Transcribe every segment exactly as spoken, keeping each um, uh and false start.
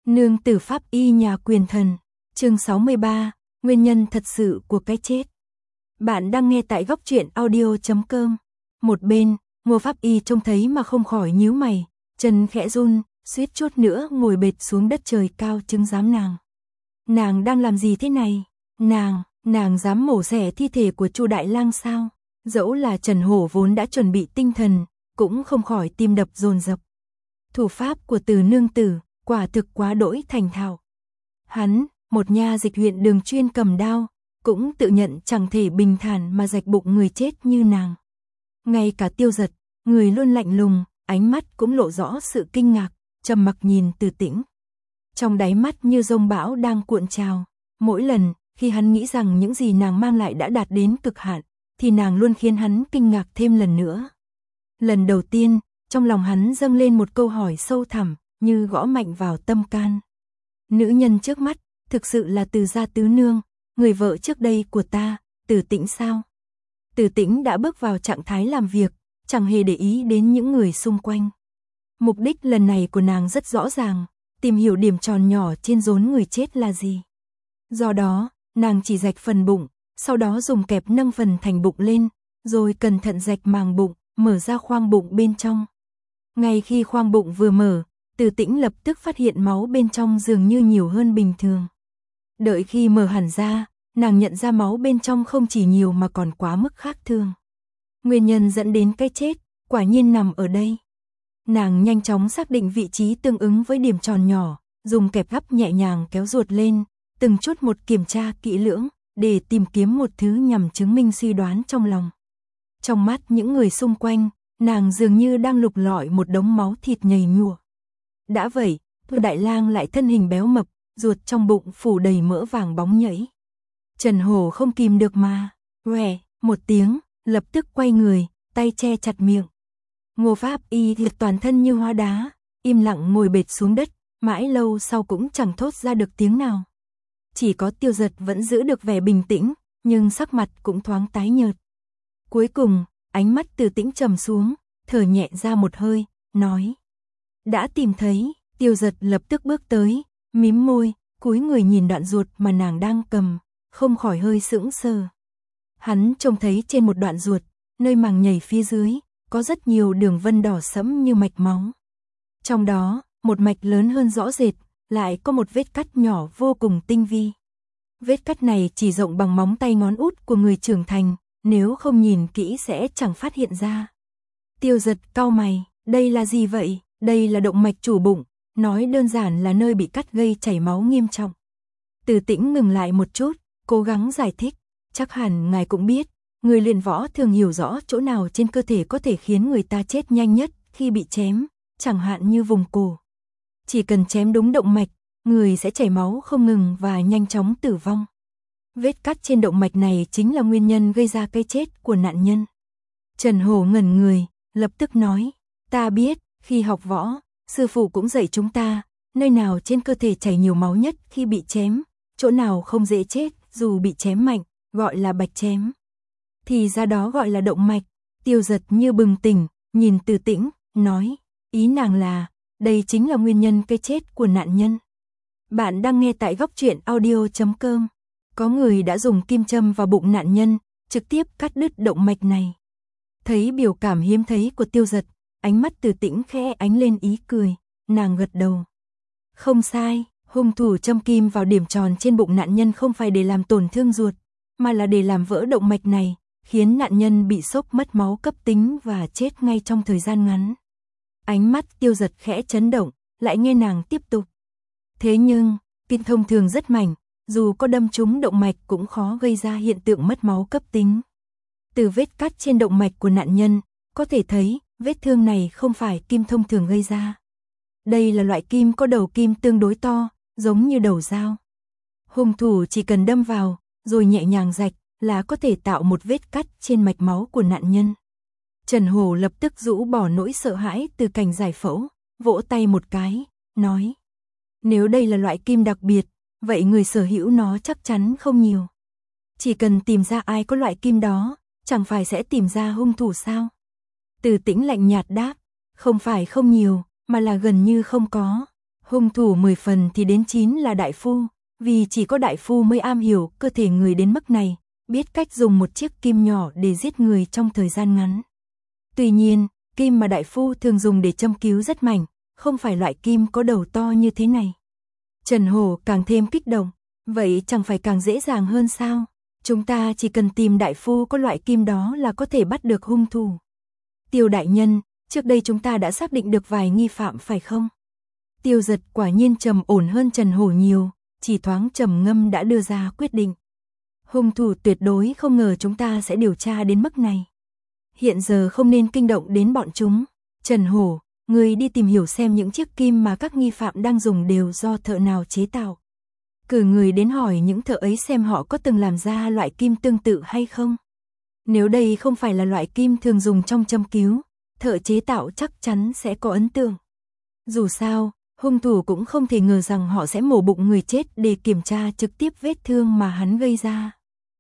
Nương tử pháp y nhà quyền thần, chương sáu mươi ba, nguyên nhân thật sự của cái chết. Bạn đang nghe tại góc truyện audio chấm com. Một bên, Ngô pháp y trông thấy mà không khỏi nhíu mày, chân khẽ run, suýt chút nữa ngồi bệt xuống đất trời cao chứng giám nàng. Nàng đang làm gì thế này? Nàng, nàng dám mổ xẻ thi thể của Chu Đại Lang sao? Dẫu là Trần Hổ vốn đã chuẩn bị tinh thần, cũng không khỏi tim đập dồn dập. Thủ pháp của Từ nương tử, quả thực quá đỗi thành thạo. Hắn, một nha dịch huyện Đường chuyên cầm đao, cũng tự nhận chẳng thể bình thản mà rạch bụng người chết như nàng. Ngay cả Tiêu Giật, người luôn lạnh lùng, ánh mắt cũng lộ rõ sự kinh ngạc, trầm mặc nhìn Từ Tĩnh. Trong đáy mắt như dông bão đang cuộn trào, mỗi lần khi hắn nghĩ rằng những gì nàng mang lại đã đạt đến cực hạn, thì nàng luôn khiến hắn kinh ngạc thêm lần nữa. Lần đầu tiên, trong lòng hắn dâng lên một câu hỏi sâu thẳm, như gõ mạnh vào tâm can. Nữ nhân trước mắt, thực sự là Từ gia tứ nương, người vợ trước đây của ta, Từ Tĩnh sao? Từ Tĩnh đã bước vào trạng thái làm việc, chẳng hề để ý đến những người xung quanh. Mục đích lần này của nàng rất rõ ràng, tìm hiểu điểm tròn nhỏ trên rốn người chết là gì. Do đó, nàng chỉ rạch phần bụng, sau đó dùng kẹp nâng phần thành bụng lên, rồi cẩn thận rạch màng bụng, mở ra khoang bụng bên trong. Ngay khi khoang bụng vừa mở, Từ Tĩnh lập tức phát hiện máu bên trong dường như nhiều hơn bình thường. Đợi khi mở hẳn ra, nàng nhận ra máu bên trong không chỉ nhiều mà còn quá mức khác thường. Nguyên nhân dẫn đến cái chết, quả nhiên nằm ở đây. Nàng nhanh chóng xác định vị trí tương ứng với điểm tròn nhỏ, dùng kẹp gắp nhẹ nhàng kéo ruột lên, từng chút một kiểm tra kỹ lưỡng, để tìm kiếm một thứ nhằm chứng minh suy đoán trong lòng. Trong mắt những người xung quanh, nàng dường như đang lục lọi một đống máu thịt nhầy nhụa. Đã vậy, Chu Đại Lang lại thân hình béo mập, ruột trong bụng phủ đầy mỡ vàng bóng nhảy. Trần Hổ không kìm được mà, "Oè" một tiếng, lập tức quay người, tay che chặt miệng. Ngô pháp y thì toàn thân như hóa đá, im lặng ngồi bệt xuống đất, mãi lâu sau cũng chẳng thốt ra được tiếng nào. Chỉ có Tiêu Giật vẫn giữ được vẻ bình tĩnh, nhưng sắc mặt cũng thoáng tái nhợt. Cuối cùng, ánh mắt Từ Tĩnh trầm xuống, thở nhẹ ra một hơi, nói: "Đã tìm thấy." Tiêu Giật lập tức bước tới, mím môi, cúi người nhìn đoạn ruột mà nàng đang cầm, không khỏi hơi sững sờ. Hắn trông thấy trên một đoạn ruột, nơi màng nhảy phía dưới, có rất nhiều đường vân đỏ sẫm như mạch máu. Trong đó, một mạch lớn hơn rõ rệt, lại có một vết cắt nhỏ vô cùng tinh vi. Vết cắt này chỉ rộng bằng móng tay ngón út của người trưởng thành, nếu không nhìn kỹ sẽ chẳng phát hiện ra. Tiêu Giật cau mày, đây là gì vậy? Đây là động mạch chủ bụng, nói đơn giản là nơi bị cắt gây chảy máu nghiêm trọng. Từ Tĩnh ngừng lại một chút, cố gắng giải thích, chắc hẳn ngài cũng biết, người luyện võ thường hiểu rõ chỗ nào trên cơ thể có thể khiến người ta chết nhanh nhất khi bị chém, chẳng hạn như vùng cổ. Chỉ cần chém đúng động mạch, người sẽ chảy máu không ngừng và nhanh chóng tử vong. Vết cắt trên động mạch này chính là nguyên nhân gây ra cái chết của nạn nhân. Trần Hổ ngẩn người, lập tức nói, ta biết, khi học võ, sư phụ cũng dạy chúng ta, nơi nào trên cơ thể chảy nhiều máu nhất khi bị chém, chỗ nào không dễ chết dù bị chém mạnh, gọi là bạch chém. Thì ra đó gọi là động mạch. Tiêu Giật như bừng tỉnh, nhìn Từ Tĩnh, nói, ý nàng là, đây chính là nguyên nhân cái chết của nạn nhân. Bạn đang nghe tại góc truyện audio chấm com. Có người đã dùng kim châm vào bụng nạn nhân, trực tiếp cắt đứt động mạch này. Thấy biểu cảm hiếm thấy của Tiêu Giật, ánh mắt Từ Tĩnh khẽ ánh lên ý cười, nàng gật đầu. Không sai, hung thủ châm kim vào điểm tròn trên bụng nạn nhân không phải để làm tổn thương ruột, mà là để làm vỡ động mạch này, khiến nạn nhân bị sốc mất máu cấp tính và chết ngay trong thời gian ngắn. Ánh mắt Tiêu Giật khẽ chấn động, lại nghe nàng tiếp tục. Thế nhưng, kim thông thường rất mảnh, dù có đâm trúng động mạch cũng khó gây ra hiện tượng mất máu cấp tính. Từ vết cắt trên động mạch của nạn nhân, có thể thấy vết thương này không phải kim thông thường gây ra. Đây là loại kim có đầu kim tương đối to, giống như đầu dao. Hung thủ chỉ cần đâm vào, rồi nhẹ nhàng rạch, là có thể tạo một vết cắt trên mạch máu của nạn nhân. Trần Hổ lập tức rũ bỏ nỗi sợ hãi từ cảnh giải phẫu, vỗ tay một cái, nói. Nếu đây là loại kim đặc biệt, vậy người sở hữu nó chắc chắn không nhiều. Chỉ cần tìm ra ai có loại kim đó, chẳng phải sẽ tìm ra hung thủ sao? Từ Tĩnh lạnh nhạt đáp, không phải không nhiều, mà là gần như không có. Hung thủ mười phần thì đến chín là đại phu, vì chỉ có đại phu mới am hiểu cơ thể người đến mức này, biết cách dùng một chiếc kim nhỏ để giết người trong thời gian ngắn. Tuy nhiên, kim mà đại phu thường dùng để châm cứu rất mảnh, không phải loại kim có đầu to như thế này. Trần Hổ càng thêm kích động, vậy chẳng phải càng dễ dàng hơn sao? Chúng ta chỉ cần tìm đại phu có loại kim đó là có thể bắt được hung thủ. Tiêu đại nhân, trước đây chúng ta đã xác định được vài nghi phạm phải không? Tiêu Giật quả nhiên trầm ổn hơn Trần Hổ nhiều, chỉ thoáng trầm ngâm đã đưa ra quyết định. Hung thủ tuyệt đối không ngờ chúng ta sẽ điều tra đến mức này. Hiện giờ không nên kinh động đến bọn chúng. Trần Hổ, người đi tìm hiểu xem những chiếc kim mà các nghi phạm đang dùng đều do thợ nào chế tạo. Cử người đến hỏi những thợ ấy xem họ có từng làm ra loại kim tương tự hay không. Nếu đây không phải là loại kim thường dùng trong châm cứu, thợ chế tạo chắc chắn sẽ có ấn tượng. Dù sao, hung thủ cũng không thể ngờ rằng họ sẽ mổ bụng người chết để kiểm tra trực tiếp vết thương mà hắn gây ra.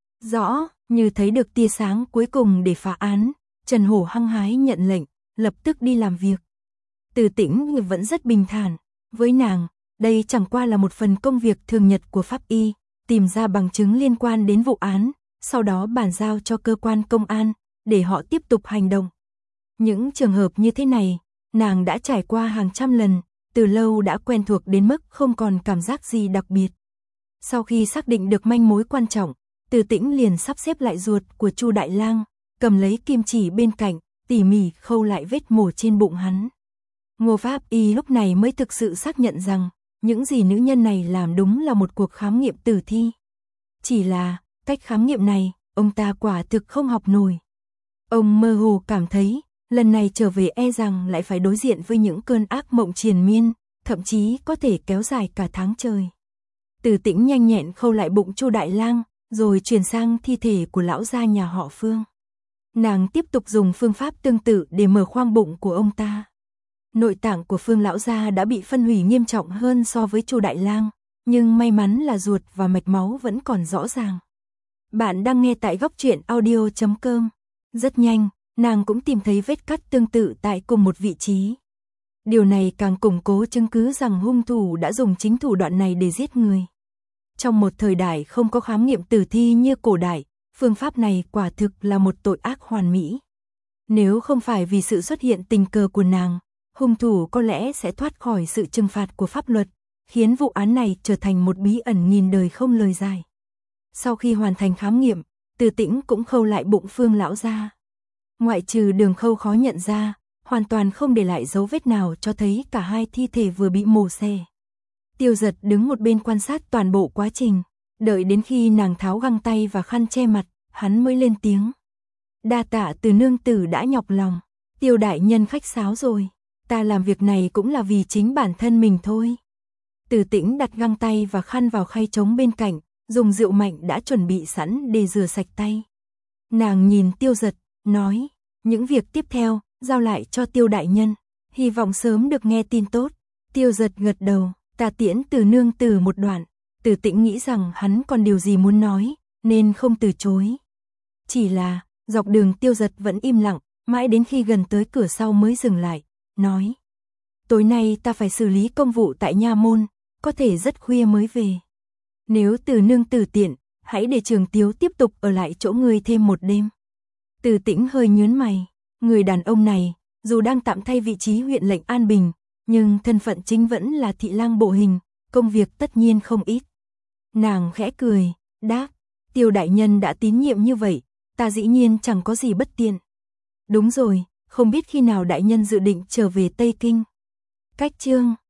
Rõ, như thấy được tia sáng cuối cùng để phá án, Trần Hổ hăng hái nhận lệnh, lập tức đi làm việc. Từ Tĩnh vẫn rất bình thản, với nàng, đây chẳng qua là một phần công việc thường nhật của pháp y, tìm ra bằng chứng liên quan đến vụ án, sau đó bàn giao cho cơ quan công an, để họ tiếp tục hành động. Những trường hợp như thế này, nàng đã trải qua hàng trăm lần, từ lâu đã quen thuộc đến mức không còn cảm giác gì đặc biệt. Sau khi xác định được manh mối quan trọng, Từ Tĩnh liền sắp xếp lại ruột của Chu Đại Lang, cầm lấy kim chỉ bên cạnh, tỉ mỉ khâu lại vết mổ trên bụng hắn. Ngô Pháp Y lúc này mới thực sự xác nhận rằng, những gì nữ nhân này làm đúng là một cuộc khám nghiệm tử thi. Chỉ là, cách khám nghiệm này, ông ta quả thực không học nổi. Ông mơ hồ cảm thấy, lần này trở về e rằng lại phải đối diện với những cơn ác mộng triền miên, thậm chí có thể kéo dài cả tháng trời. Từ Tĩnh nhanh nhẹn khâu lại bụng Chu Đại Lang, rồi chuyển sang thi thể của lão gia nhà họ Phương. Nàng tiếp tục dùng phương pháp tương tự để mở khoang bụng của ông ta. Nội tạng của Phương lão gia đã bị phân hủy nghiêm trọng hơn so với Chu Đại Lang, nhưng may mắn là ruột và mạch máu vẫn còn rõ ràng. Bạn đang nghe tại góc truyện audio chấm com. Rất nhanh, nàng cũng tìm thấy vết cắt tương tự tại cùng một vị trí. Điều này càng củng cố chứng cứ rằng hung thủ đã dùng chính thủ đoạn này để giết người. Trong một thời đại không có khám nghiệm tử thi như cổ đại, phương pháp này quả thực là một tội ác hoàn mỹ. Nếu không phải vì sự xuất hiện tình cờ của nàng, hung thủ có lẽ sẽ thoát khỏi sự trừng phạt của pháp luật, khiến vụ án này trở thành một bí ẩn nghìn đời không lời giải. Sau khi hoàn thành khám nghiệm, Từ Tĩnh cũng khâu lại bụng Phương lão gia. Ngoại trừ đường khâu khó nhận ra, hoàn toàn không để lại dấu vết nào cho thấy cả hai thi thể vừa bị mổ xẻ. Tiêu Giật đứng một bên quan sát toàn bộ quá trình, đợi đến khi nàng tháo găng tay và khăn che mặt, hắn mới lên tiếng. Đa tạ Từ nương tử đã nhọc lòng, Tiêu đại nhân khách sáo rồi, ta làm việc này cũng là vì chính bản thân mình thôi. Từ Tĩnh đặt găng tay và khăn vào khay trống bên cạnh, dùng rượu mạnh đã chuẩn bị sẵn để rửa sạch tay. Nàng nhìn Tiêu Giật, nói, những việc tiếp theo, giao lại cho Tiêu đại nhân, hy vọng sớm được nghe tin tốt. Tiêu Giật gật đầu, ta tiễn Từ nương tử một đoạn. Từ Tĩnh nghĩ rằng hắn còn điều gì muốn nói, nên không từ chối. Chỉ là, dọc đường Tiêu Giật vẫn im lặng, mãi đến khi gần tới cửa sau mới dừng lại, nói. Tối nay ta phải xử lý công vụ tại nha môn, có thể rất khuya mới về. Nếu Từ nương tử tiện, hãy để Trường Tiếu tiếp tục ở lại chỗ ngươi thêm một đêm. Từ Tĩnh hơi nhướng mày, người đàn ông này, dù đang tạm thay vị trí huyện lệnh An Bình, nhưng thân phận chính vẫn là thị lang bộ hình, công việc tất nhiên không ít. Nàng khẽ cười, đáp, Tiêu đại nhân đã tín nhiệm như vậy, ta dĩ nhiên chẳng có gì bất tiện. Đúng rồi, không biết khi nào đại nhân dự định trở về Tây Kinh. Cách chương